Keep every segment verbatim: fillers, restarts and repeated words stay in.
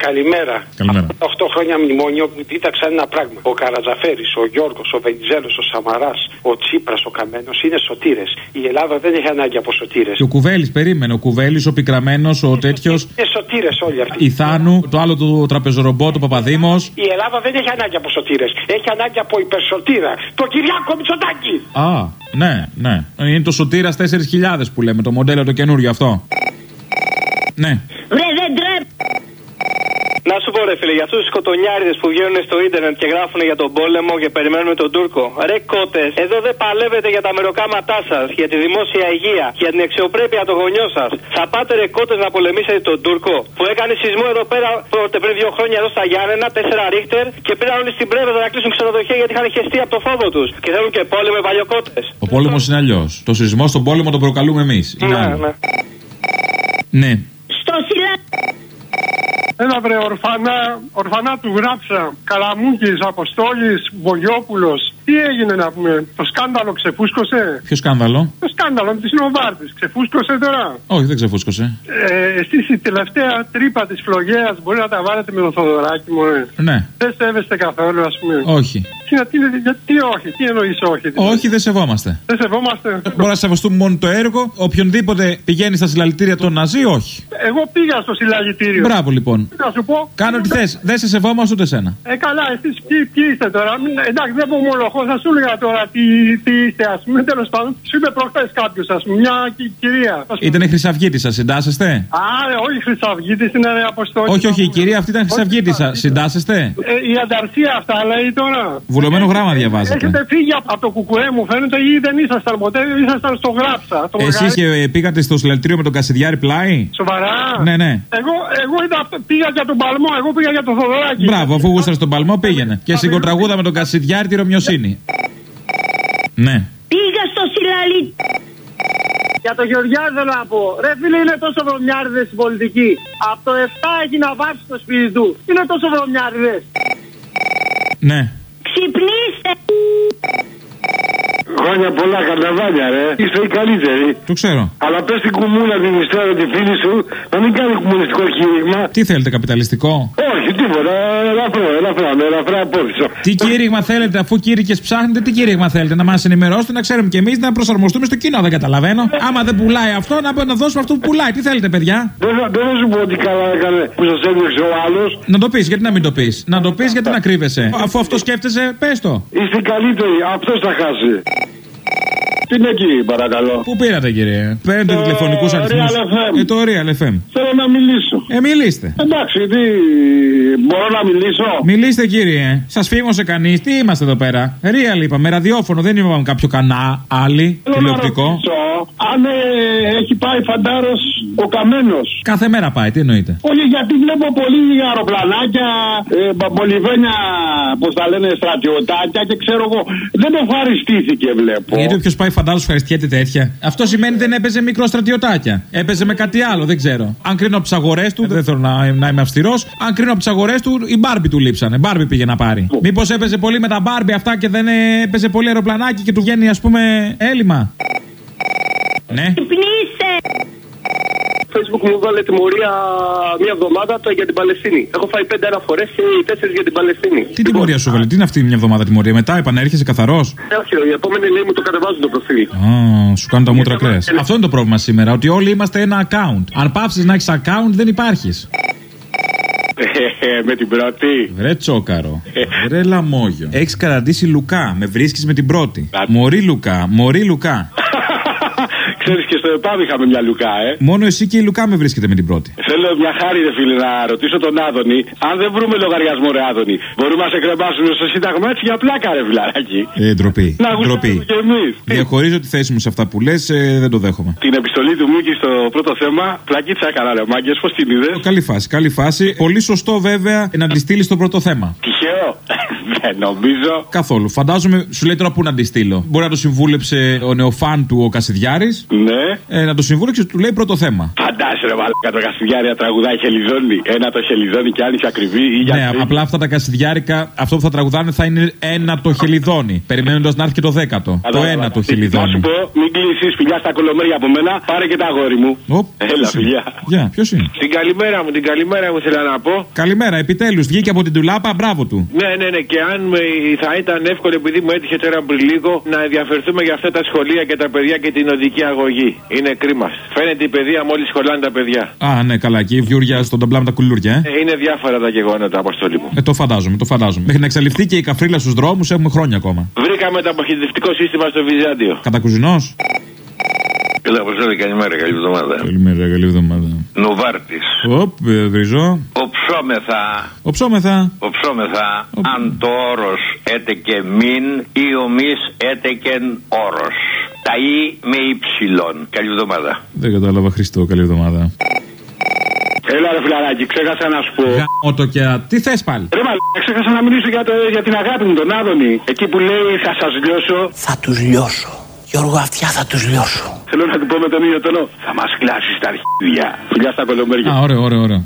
Καλημέρα. Καλημέρα. οκτώ χρόνια μνημόνιο που δίδαξαν ένα πράγμα. Ο Καρατζαφέρης, ο Γιώργος, ο Βενιζέλος, ο Σαμαράς, ο Τσίπρας, ο Καμένος είναι σωτήρες. Η Ελλάδα δεν έχει ανάγκη από σωτήρες. Και ο Κουβέλης, περίμενε. Ο Κουβέλης, ο Πικραμένος, ο τέτοιος. Είναι σωτήρες όλοι αυτοί. Η Θάνου, το άλλο του τραπεζορομπό, το Παπαδήμος. Η Ελλάδα δεν έχει ανάγκη από σωτήρες. Έχει ανάγκη από υπερσωτήρα. Το Κυριάκο Μητσοτάκη. Α, ναι, ναι. Είναι το Σωτήρας τέσσερις χιλιάδες που λέμε, το μοντέλο το καινούριο αυτό. Ναι. Βρε, δεν τρέπ. Να σου πω, ρε φίλε, για αυτούς τους σκοτωνιάριδες που βγαίνουν στο ίντερνετ και γράφουν για τον πόλεμο και περιμένουμε τον Τούρκο. Ρε κότες, εδώ δεν παλεύετε για τα μεροκάματά σας, για τη δημόσια υγεία, για την αξιοπρέπεια των γονιών σας. Θα πάτε, ρε κότες, να πολεμήσετε τον Τούρκο που έκανε σεισμό εδώ πέρα πριν δύο χρόνια εδώ στα Γιάννενα, τέσσερα ρίχτερ, και πήραν όλοι στην Πρέβεζα να κλείσουν ξενοδοχεία γιατί είχαν χεστεί από το φόβο τους. Και θέλουν και πόλεμο οι παλιοκότες. Ο πόλεμος είναι αλλιώς. Το σεισμό στον πόλεμο τον προκαλούμε εμείς. Είναι ναι, άλλο. ναι. Ναι. Στο σιλά. Έλα βρε ορφανά, ορφανά του Γράψα, Καλαμούκης, Αποστόλης, Βογιόπουλος. Τι έγινε να πούμε, το σκάνδαλο ξεφούσκωσε. Ποιο σκάνδαλο? Το σκάνδαλο της Νοβάρτης, ξεφούσκωσε τώρα. Όχι, δεν ξεφούσκωσε. Ε, εσείς η τελευταία τρύπα της φλογέας μπορεί να τα βάλετε με τον Θοδωράκη μου, ε. Ναι. Δεν σέβεστε καθόλου, ας πούμε. Όχι. Τι, τι, γιατί όχι, τι εννοείς όχι. Δηλαδή. Όχι, δεν σεβόμαστε. Δεν σεβόμαστε. Μπορεί να σεβαστούμε μόνο το έργο. Οποιονδήποτε πηγαίνει στα συλλαλητήρια των Ναζί, όχι. Εγώ πήγα στο συλλαλητήριο. Μπράβο λοιπόν. Να σου πω. Κάνω ό,τι θες. Δεν σε σεβόμαστε ούτε σένα. Ε, καλά, εσείς ποιοι, ποιοι είστε τώρα. Μην, εντάξει, δεν ομολογώ, θα σου έλεγα τώρα τι, τι είστε, ας πούμε. Τέλος πάντων, σου είπε προχθές κάποιος, ας πούμε, μια κι, κυρία. Ήτανε Χρυσαυγήτισσα, συντάσσεστε? Α, ρε, όχι Χρυσαυγήτης, είναι ρε Αποστόλη. Όχι, όχι, η κυρία αυτή ήταν Χρυσαυγήτισσα. Συντάσσεστε? Ε, η ανταρσία αυτά λέει τώρα. Βουλωμένο γράμμα διαβάζετε. Έχετε φύγει από το κουκουέ μου, φαίνεται, ή δεν ήσασταν ποτέ, ήσασταν στο Γράψα. Εσείς και πήγατε στο συλλαλητήριο με τον Κασιδιάρη πλάι? Σοβαρά? Ναι, ναι. Εγώ, εγώ είδα, πήγα για τον Παλμό, εγώ πήγα για τον Θοδωράκη. Μπράβο, αφού γούσταρε στον Παλμό πήγαινε. Και συγκοτραγούδα με τον Κασιδιάρη τη Ρωμιοσύνη. Ναι. Πήγα στο συλλαλή. Για το Γεωργιάδη θέλω να πω. Ρε φίλε, είναι τόσο βρωμιάριδες στην πολιτική. Από το επτά έχει να βάψει το σπίτι του. Είναι τόσο βρωμιάριδες. Ναι. Ξυπνήστε. Χρόνια πολλά, καρναβάλια, ρε. Είστε οι καλύτεροι. Το ξέρω. Αλλά πες την κουμούνα την ιστορία, τη φίλη σου, να μην κάνει κομμουνιστικό κήρυγμα. Τι θέλετε, καπιταλιστικό? Όχι, τίποτα. Ελαφρά, ελαφρά, με ελαφρά απόφυσα. Τι κήρυγμα θέλετε, αφού κήρυκες ψάχνετε, τι κήρυγμα θέλετε? Να μας ενημερώσετε, να ξέρουμε κι εμείς να προσαρμοστούμε στο κοινό, δεν καταλαβαίνω. Άμα δεν πουλάει αυτό, να, να δώσουμε αυτό που πουλάει. Τι θέλετε, παιδιά? Δεν θα σου πω ότι καλά έκανε που σας έδειξε ο άλλος. Να το πεις, γιατί να μην το πεις? Να το πεις, γιατί να κρύβεσαι? Αφού αυτό σκέφτεσαι, πες το. Είστε οι καλύτεροι, αυτός θα χάσει. Τι είναι εκεί, παρακαλώ. Πού πήρατε, κύριε? Παίρνετε Το τηλεφωνικούς αριθμούς. Ε, το Real εφ εμ. Θέλω να μιλήσω. Ε, μιλήστε. Εντάξει, τι. Μπορώ να μιλήσω. Μιλήστε, κύριε. Σας φήμωσε κανείς? Τι είμαστε εδώ πέρα? Real είπαμε, ραδιόφωνο, δεν είπαμε κάποιο κανά, άλλη, τηλεοπτικό. Αν ε, έχει πάει φαντάρος ο Καμένος. Κάθε μέρα πάει, τι εννοείται? Όχι, γιατί βλέπω πολλοί αεροπλανάκια, ε, μπαμπολιβένια, πώς τα λένε, στρατιωτάκια και ξέρω εγώ. Δεν ευχαριστήθηκε, βλέπω. Γιατί όποιος πάει φαντάρος ευχαριστιέται τέτοια. Αυτό σημαίνει δεν έπαιζε μικρό στρατιωτάκια. Έπαιζε με κάτι άλλο, δεν ξέρω. Αν κρίνω από τις αγορές του, δεν θέλω να, να είμαι αυστηρός. Αν κρίνω από τις αγορές του, οι Μπάρμπι του λείψανε. Μπάρμπι πήγε να πάρει. Oh. Μήπως έπαιζε πολύ με τα Μπάρμπι αυτά και δεν έπαιζε πολύ αεροπλανάκι και του βγαίνει, ας πούμε, έλλειμμα. Ναι. Facebook μου βάλε τιμωρία μια εβδομάδα για την Παλαιστίνη. Έχω φάει πέντε αναφορές και οι τέσσερις για την Παλαιστίνη. Τι τιμωρία σου βάλε, τι είναι αυτή μια εβδομάδα τιμωρία? Μετά επανέρχεσαι καθαρός? Ε, όχι, η επόμενη λέει μου το κατεβάζουν το προφίλ. Α, σου κάνουν τα μούτρα κρέας. Αυτό είναι το πρόβλημα σήμερα, ότι όλοι είμαστε ένα account. Αν πάψεις να έχεις account, δεν υπάρχεις. Με την πρώτη. Βρε τσόκαρο. Βρε λαμόγιο. Έχεις καραντήσει Λουκά, με βρίσκεις με την πρώτη. Μωρή Λουκά, μωρή Λουκά. Ξέρεις και στο ΕΠΑΜ είχαμε μια Λουκά, ε. Μόνο εσύ και η Λουκά με βρίσκεται με την πρώτη. Θέλω μια χάρη, ρε φίλε, να ρωτήσω τον Άδωνη. Αν δεν βρούμε λογαριασμό, ρε Άδωνη, μπορούμε να σε κρεμάσουμε στο Σύνταγμα έτσι για πλάκα, ρε φιλαράκι. Ε, ντροπή. Να ντροπή. Και εμείς. Διαχωρίζω τη θέση μου σε αυτά που λες, ε, δεν το δέχομαι. Την επιστολή του Μίκη στο πρώτο θέμα, πλακίτσα έκανα, ρε μάγκες, πώς την είδες? Καλή φάση, καλή φάση. Πολύ σωστό βέβαια να τη στείλει στο πρώτο θέμα. Τυχαίο. Δεν νομίζω. Καθόλου. Φαντάζομαι, σου λέει τώρα πού να τη στείλω. Μπορεί να το συμβούλεψε ο νεοφάν του ο Κασιδιάρης. Ναι. Ε, να το συμβούλεψε, του λέει πρώτο θέμα. Φαντάσου ρε μαλάκα το Κασιδιάρη να τραγουδάει χελιδόνι. Ένα το χελιδόνι και άνοιξε ακριβή. Ή ναι, απλά αυτά τα Κασιδιάρικα, αυτό που θα τραγουδάνε θα είναι ένα το χελιδόνι. Περιμένοντας να έρθει και το δέκατο. Αλά, το ένα το χελιδόνι. Να σου πω, μην κλείσεις φιλιά στα κολομέρια από μένα, πάρε και τα αγόρι μου. Οπ, έλα φιλιά. Γεια, ποιος είναι? Την καλημέρα μου, την καλημέρα μου ήθελα να πω. Καλημέρα, επιτέλους βγήκε από την τουλάπα, μπράβο του. Ναι, ναι, ναι, και αν με, θα ήταν εύκολο, επειδή μου έτυχε τώρα πριν λίγο, να ενδιαφερθούμε για αυτά τα σχολεία και τα παιδιά και την οδική αγωγή. Είναι κρίμα. Φαίνεται η παιδεία μόλις σχολάνε τα παιδιά. Α, ναι, καλά, και η βιούρια στον ταμπλά με τα κουλούρια, ε. ε. Είναι διάφορα τα γεγονότα, αποστολή μου. Ε, το φαντάζομαι, το φαντάζομαι. Μέχρι να εξαλειφθεί και η καφρίλα στους δρόμους έχουμε χρόνια ακόμα. Βρήκαμε το αποχαιρετευτικό σύστημα στο Βυζάντιο. Κατακουζινός. Καλά, αποστολή, καλημέρα, καλή εβδομάδα. Καλημέρα, καλή εβδομάδα. Νοβάρτης. Οπ, βριζό. Οψόμεθα. Οψόμεθα. Οψόμεθα. Οπ. Αν το όρος έτεκε μην ή ομείς έτεκεν όρος. Τα ή με ύψιλον. Καλή εβδομάδα. Δεν κατάλαβα, Χριστό, καλή εβδομάδα. Έλα ρε φιλαράκι, ξέχασα να σου πω. Γάμο το και τι θες πάλι? Ρε μαλάκα, ξέχασα να μιλήσω για, το, για την αγάπη μου, τον Άδωνη. Εκεί που λέει θα σας λιώσω. Θα τους λιώσω. Γιώργο, αυτιά θα τους λιώσω. Θέλω να του πω με τον ίδιο τόνο. Θα μας κλάσεις τα αρχίδια. Φιλιά στα κολομέρια. Α, ωραίο, ωραίο, ωραίο.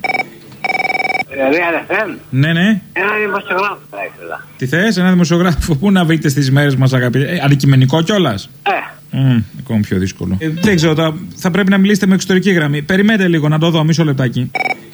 Ναι, ναι. Ένα δημοσιογράφο θα ήθελα. Τι θες, ένα δημοσιογράφο? Πού να βρείτε στις μέρες μας, αγαπητέ? Ε, αντικειμενικό κιόλας. Ε. Mm, ακόμα πιο δύσκολο. Ε, δεν ξέρω, θα, θα πρέπει να μιλήσετε με εξωτερική γραμμή. Περιμένετε λίγο να το δω, μισό λεπτάκι.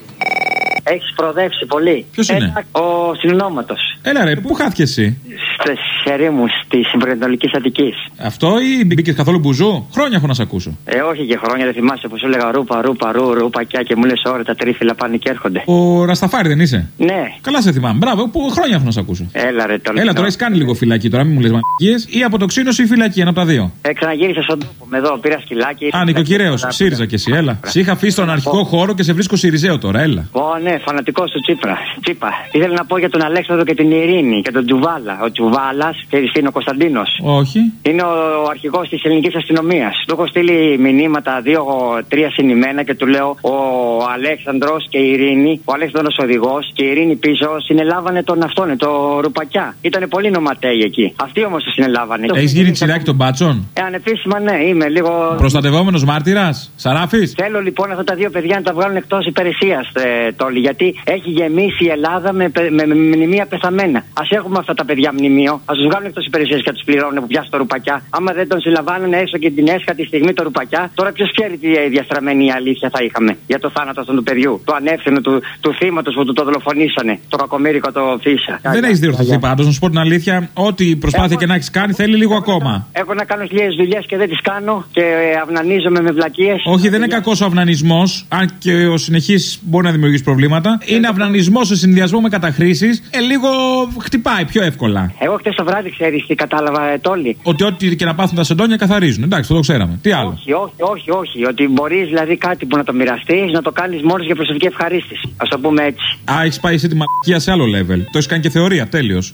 Έχεις προοδεύσει πολύ. Ποιος είναι? Ο συνονόματος. Έλα ρε, πού χάθηκες εσύ? Στις ερήμους της Βορειοανατολικής Αττικής. Αυτό ή μπήκες καθόλου μπουζού? Χρόνια έχω να σε ακούσω. Ε, όχι και χρόνια, δεν θυμάσαι που σου έλεγα ρούπα, ρούπα, ρου, ρούπακιά και μου λες ώρα τα τρίφυλλα πάνε και έρχονται. Ο Ρασταφάρη δεν είσαι? Ναι. Καλά σε θυμάμαι. Μπράβο, που χρόνια έχω να σε ακούσω. Έλα ρε τώρα. Έλα τώρα, έχεις κάνει λίγο φυλακή τώρα, μην μου λες μαγικές. Ή αποτοξίνωση ή φυλακή, ένα από τα δύο. Ε, ξαναγύρισα στον τόπο με εδώ, πήρα σκυλάκι. Α, νοικοκυρέος, ΣΥΡΙΖΑ κι εσύ, έλα. Σε είχα αφήσει στον αρχικό χώρο και σε βρίσκω ΣΥΡΙΖΑΙΟ τώρα, έλα. Ω, ναι, φανατικό του Τσίπρα. Τσίπα. Ήθελα να πω για τον Αλέξανδρο και την Ειρήνη και τον Τζουβάλα. Ο Τζουβάλα, ξέρεις τι είναι ο Κωνσταντίνος? Όχι. Είναι ο αρχηγός της ελληνικής αστυνομίας. Του έχω στείλει μηνύματα δύο-τρία συνημένα και του λέω ο Αλέξανδρος και η Ειρήνη, ο Αλέξανδρος οδηγός και η Ειρήνη πίσω συνελάβανε τον αυτόν, το ρουπακιά. Ήτανε πολύ νοματέοι εκεί. Αυτοί όμως το συνελάβανε. Έχεις γίνει τσιράκι των μπάτσων? Ε, ανεπίσημα ναι, είμαι λίγο. Προστατευόμενος μάρτυρας, Σαράφης. Θέλω λοιπόν αυτά τα δύο παιδιά να τα βγάλουν εκτός υπηρεσίας, ε, Τόλι, γιατί έχει γεμίσει η Ελλάδα με, με, με, με μνημεία πεθαμένα. Ας έχουμε αυτά τα παιδιά μνημείο, ας τους βγάλουν εκτός υπηρεσίας και να τους πληρώνουν που πιάσουν το ρουπακιά. Άμα δεν τον συλλαμβάνουν έστω και την έσχατη στιγμή το ρουπακιά, τώρα ποιος ξέρει τι διαστραμμένη αλήθεια θα είχαμε για το θάνατο αυτού του παιδιού, του ανεύθυνου, του, του θύματος που του το δολοφονήσανε, το κακομοίρικο το Φίσα. Δεν έχεις διορθωθεί πάντως, να σου πω την αλήθεια, ό,τι προσπάθεια έχω, και να έχεις κάνει θέλει λίγο έχω, ακόμα. Έχω να κάνω χιλιάδες δουλειές και δεν τις κάνω και αυνανίζομαι με βλακίες. Όχι, δεν είναι κακός ο αυνανισμός, αν και ο συνεχής μπορεί να δημιουργήσει προβλήματα. Είναι αυνανισμός σε συνδυασμό με καταχρήσεις, ε, λίγο χτυπάει πιο εύκολα. Εγώ χτες το βράδυ ξέρεις τι κατάλαβα, ε, Τόλι. Ότι ό,τι και να πάθουν τα σεντόνια καθαρίζουν. Εντάξει, το, το ξέραμε. Τι άλλο? Όχι, όχι, όχι, όχι. Ότι μπορείς δηλαδή κάτι που να το μοιραστείς, να το κάνεις μόνος για προσωπική ευχαρίστηση. Ας το πούμε έτσι. Α, έχεις πάει εσύ τη μαλακία σε άλλο level. Το έχεις κάνει και θεωρία, τέλειος.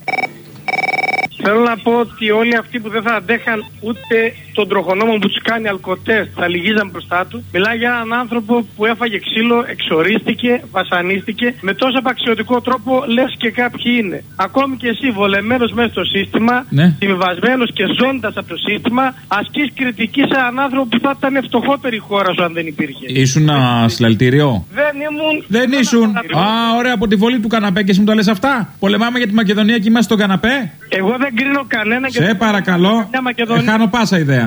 Θέλω να πω ότι όλοι αυτοί που δεν θα αντέχαν ούτε τον τροχονόμο που τους κάνει αλκοτέστ θα λυγίζαν μπροστά του. Μιλάει για έναν άνθρωπο που έφαγε ξύλο, εξορίστηκε, βασανίστηκε με τόσο απαξιωτικό τρόπο λες και κάποιοι είναι. Ακόμη και εσύ βολεμένος μέσα στο σύστημα, ναι, συμβιβασμένος και ζώντας από το σύστημα, ασκείς κριτική σε έναν άνθρωπο που θα ήταν φτωχότερη η χώρα σου αν δεν υπήρχε. Ήσουν ένα συλλαλητήριο? Δεν ήμουν. Δεν ήσουν. Α, ωραία, από τη βολή του καναπέ και εσύ μου το λες αυτά. Πολεμάμε για τη Μακεδονία και είμαστε στον καναπέ. Εγώ δεν κρίνω κανένα και σε παρακαλώ, χάνω πάσα ιδέα.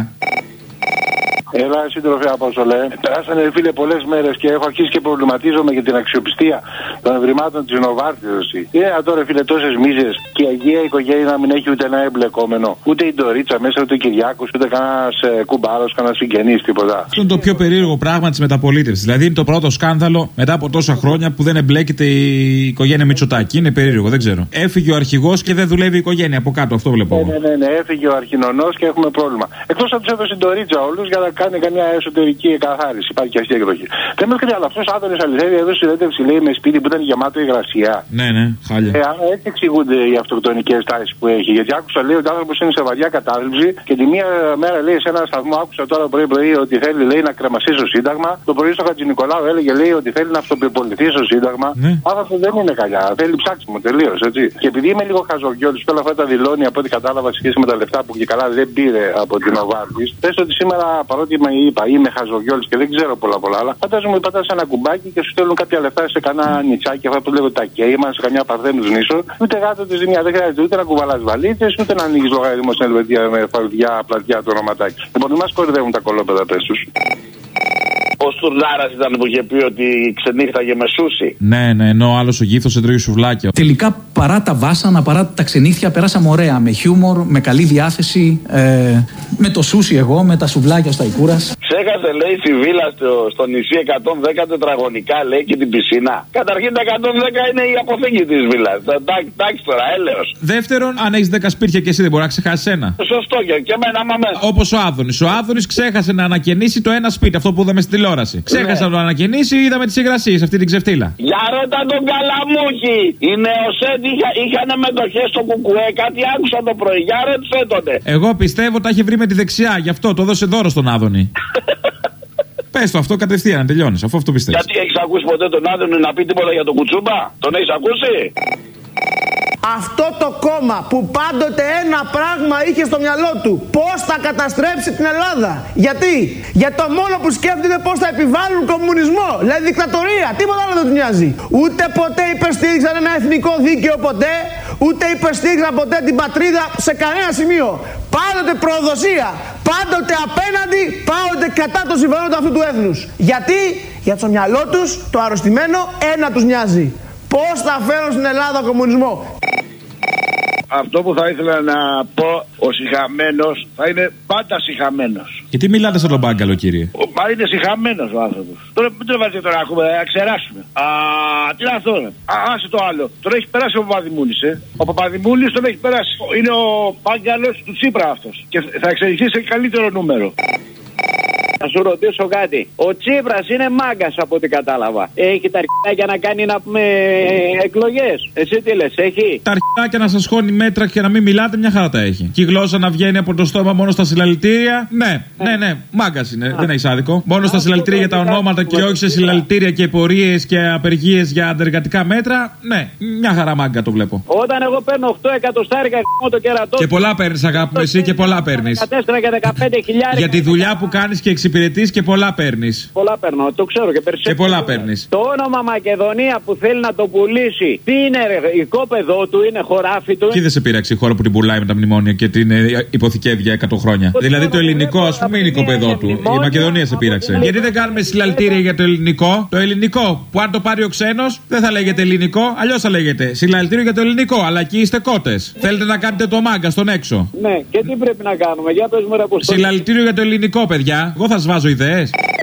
Έλα, σύντροφε Απόστολε. Περάσανε, φίλε, πολλές μέρες και έχω αρχίσει και προβληματίζομαι για την αξιοπιστία των ευρημάτων της Νοβάρτης. Ε, τώρα, φίλε, τόσες μίζες και η Αγία οικογένεια να μην έχει ούτε ένα εμπλεκόμενο. Ούτε η Ντορίτσα μέσα, ούτε ο Κυριάκος, ούτε κανένας ε, κουμπάρος, κανένας συγγενής, τίποτα. Αυτό είναι το πιο περίεργο πράγμα της μεταπολίτευσης. Δηλαδή είναι το πρώτο σκάνδαλο μετά από τόσα χρόνια που δεν εμπλέκεται η οικογένεια Μητσοτάκη. Είναι περίεργο, δεν ξέρω. Έφυγε ο αρχηγός και δεν δουλεύει η οικογένεια από κάτω, αυτό βλέπω. Ναι, ναι, ναι, ναι, έφυγε ο αρχινονός και έχουμε πρόβλημα. Εκτός αν τους έδωσε η Ντορίτσα όλους για να κάνει καμιά εσωτερική εκαθάριση. Υπάρχει και αστεία εκδοχή. Δεν με κάτι άλλο. Αυτό ο Άδωνης αληθεύει εδώ στη συνέντευξη, λέει, με σπίτι που ήταν γεμάτο υγρασία. Ναι, ναι, χάλια. Ε, έτσι εξηγούνται οι αυτοκτονικές τάσεις που έχει. Γιατί άκουσα, λέει, ότι ο άνθρωπος είναι σε βαριά κατάθλιψη και τη μία μέρα, λέει, σε ένα σταθμό άκουσα τώρα πρωί-πρωί ότι θέλει, λέει, να κρεμαστεί στο Σύνταγμα. Το πρωί στο Χατζηνικολάου έλεγε, λέει, ότι θέλει να αυτοπιποληθεί στο Σύνταγμα. Ναι. Αυτό δεν είναι καλιά. Θέλει ψάξιμο τελείω, έτσι. Και επειδή είμαι λίγο χαζογιώτη και όλα αυτά τα δηλώνει από ό,τι κατάλαβα σχέση με τα λεφτά που και καλά δεν πήρε από την Οβάρτη, πες ότι σήμερα παρότι με είπα είμαι χαζογιώτη και δεν ξέρω πολλά πολλά άλλα, φαντάζομαι ότι πατάς ένα κουμπάκι και σου στέλνουν κάποια λεφτά σε κανένα νητσάκι, αυτά που λέγονται τα κέιμα, σε καμιά Παρθένου νήσο, ούτε γάτο τη ζημιά. Δεν χρειάζεται ούτε να κουβαλά βαλίτσε, ούτε να ανοίγει λογαριασμό στην Ελβετία με φαρδιά, πλατιά το ονοματάκι. Λοιπόν, μα κορυδεύουν τα κολόπεδα, πες τους. Ο Στουρνάρας ήταν που είχε πει ότι ξενύχταγε με σούσι. Ναι, ναι, ενώ άλλο ο γήθος έτρωγε σουβλάκια. Τελικά παρά τα βάσανα, παρά τα ξενύχτια, περάσαμε ωραία. Με χιούμορ, με καλή διάθεση. Ε, με το σούσι εγώ, με τα σουβλάκια στα Ικούρας. Ξέχασε, λέει, στη βίλα στο, στο νησί εκατόν δέκα τετραγωνικά, λέει, και την πισίνα. Καταρχήν τα εκατόν δέκα είναι η αποθήκη της βίλας. Εντάξει τώρα, έλεος. Δεύτερον, αν έχεις δέκα σπίτια και εσύ δεν μπορεί να ξεχάσει ένα. Σωστό και, και εμένα, άμα μέσα. Όπως ο Άδωνης. Ο Άδωνης ξέχασε να ανακαινήσει το ένα σπίτι, αυτό που είδαμε στην τηλεόραση. Ξέχασε να το ανακαινήσει, είδαμε τις υγρασίες, αυτή την ξεφτύλα. Για ρώτα τον Καλαμούκη. Οι νεοσέντ είχαν μετοχές στο Κουκουέ, κάτι άκουσα το πρωί. Για ρώτα τότε. Εγώ πιστεύω τα έχει βρει με τη δεξιά, γι' αυτό το δώσε δώρο στον Άδωνη. Πες το αυτό κατευθείαν, να τελειώνεις, αφού αυτό πιστεύεις. Γιατί έχεις ακούσει ποτέ τον Άδωνη να πει τίποτα για τον Κουτσούμπα? Τον έχεις ακούσει? Αυτό το κόμμα που πάντοτε ένα πράγμα είχε στο μυαλό του, πώς θα καταστρέψει την Ελλάδα. Γιατί? Για το μόνο που σκέφτεται πώς θα επιβάλλουν κομμουνισμό, δηλαδή δικτατορία, τίποτα άλλο δεν του νοιάζει. Ούτε ποτέ υπερστήριξαν ένα εθνικό δίκαιο ποτέ, ούτε υπερστήριξαν ποτέ την πατρίδα σε κανένα σημείο. Πάντοτε προδοσία, πάντοτε απέναντι, πάντοτε κατά το συμφέρον αυτού του έθνους. Γιατί? Για το μυαλό τους το αρρωστημένο ένα τους νοιάζει. Πώς θα φέρουν στην Ελλάδα ο κομμουνισμό. Αυτό που θα ήθελα να πω, ο σιχαμένος θα είναι πάντα σιχαμένος. Γιατί μιλάτε σαν τον Μπάγκαλο, κύριε? Μα είναι σιχαμένος ο άνθρωπος. Τώρα μην το βάζετε τώρα, ακούμε, να ξεράσουμε. Α, τι είναι αυτό, α, άσε το άλλο. Τον έχει περάσει ο Παπαδημούλης, ε. Ο Παπαδημούλης τον έχει περάσει. Είναι ο Μπάγκαλος του Τσίπρα αυτός. Και θα εξελιχθεί σε καλύτερο νούμερο. Να σου ρωτήσω κάτι. Ο Τσίπρας είναι μάγκας από ό,τι κατάλαβα. Έχει τα αρχιδάκια να κάνει να πούμε εκλογές. Εσύ τι λες, έχει? Τα αρχιδάκια να σας χώνει μέτρα και να μην μιλάτε, μια χαρά τα έχει. Και η γλώσσα να βγαίνει από το στόμα μόνο στα συλλαλητήρια. Ναι, ναι, ναι. Μάγκας είναι. Δεν έχει άδικο. Μόνο στα συλλαλητήρια για τα ονόματα και όχι σε συλλαλητήρια και πορείες και απεργίες για αντεργατικά μέτρα. Ναι, μια χαρά μάγκα το βλέπω. Όταν εγώ παίρνω οκτώ εκατοστάρικα το κερατό. Και πολλά παίρνει, αγάπη μου, εσύ και πολλά παίρνει. δεκατέσσερα και δεκαπέντε χιλιάδες. Για τη δουλειά που κάνει και εξυπηρετείς και πολλά παίρνεις. Πολλά παίρνω, το ξέρω και περισσότερο. Και πολλά παίρνεις. Το όνομα Μακεδονία που θέλει να το πουλήσει, τι είναι, ρε, οικόπεδό του, είναι χωράφι του. Τι δεν σε πείραξε η χώρα που την πουλάει με τα μνημόνια και την υποθηκεύει για εκατό χρόνια? Το δηλαδή το ελληνικό, α πούμε, είναι οικόπεδό του. Η Μακεδονία σε πείραξε. Γιατί δεν κάνουμε συλλαλητήρια για το ελληνικό? Το ελληνικό που αν το πάρει ο ξένος δεν θα λέγεται ελληνικό, αλλιώς θα λέγεται συλλαλητήριο για το ελληνικό. Αλλά εκεί είστε κότες. Θέλετε να κάνετε το μάγκα στον έξω. Ναι, και τι πρέπει να κάνουμε, για πες μου ρε. Συλλαλητήριο για το ελληνικό, παιδιά. Εγώ θα σβάζω ιδέες.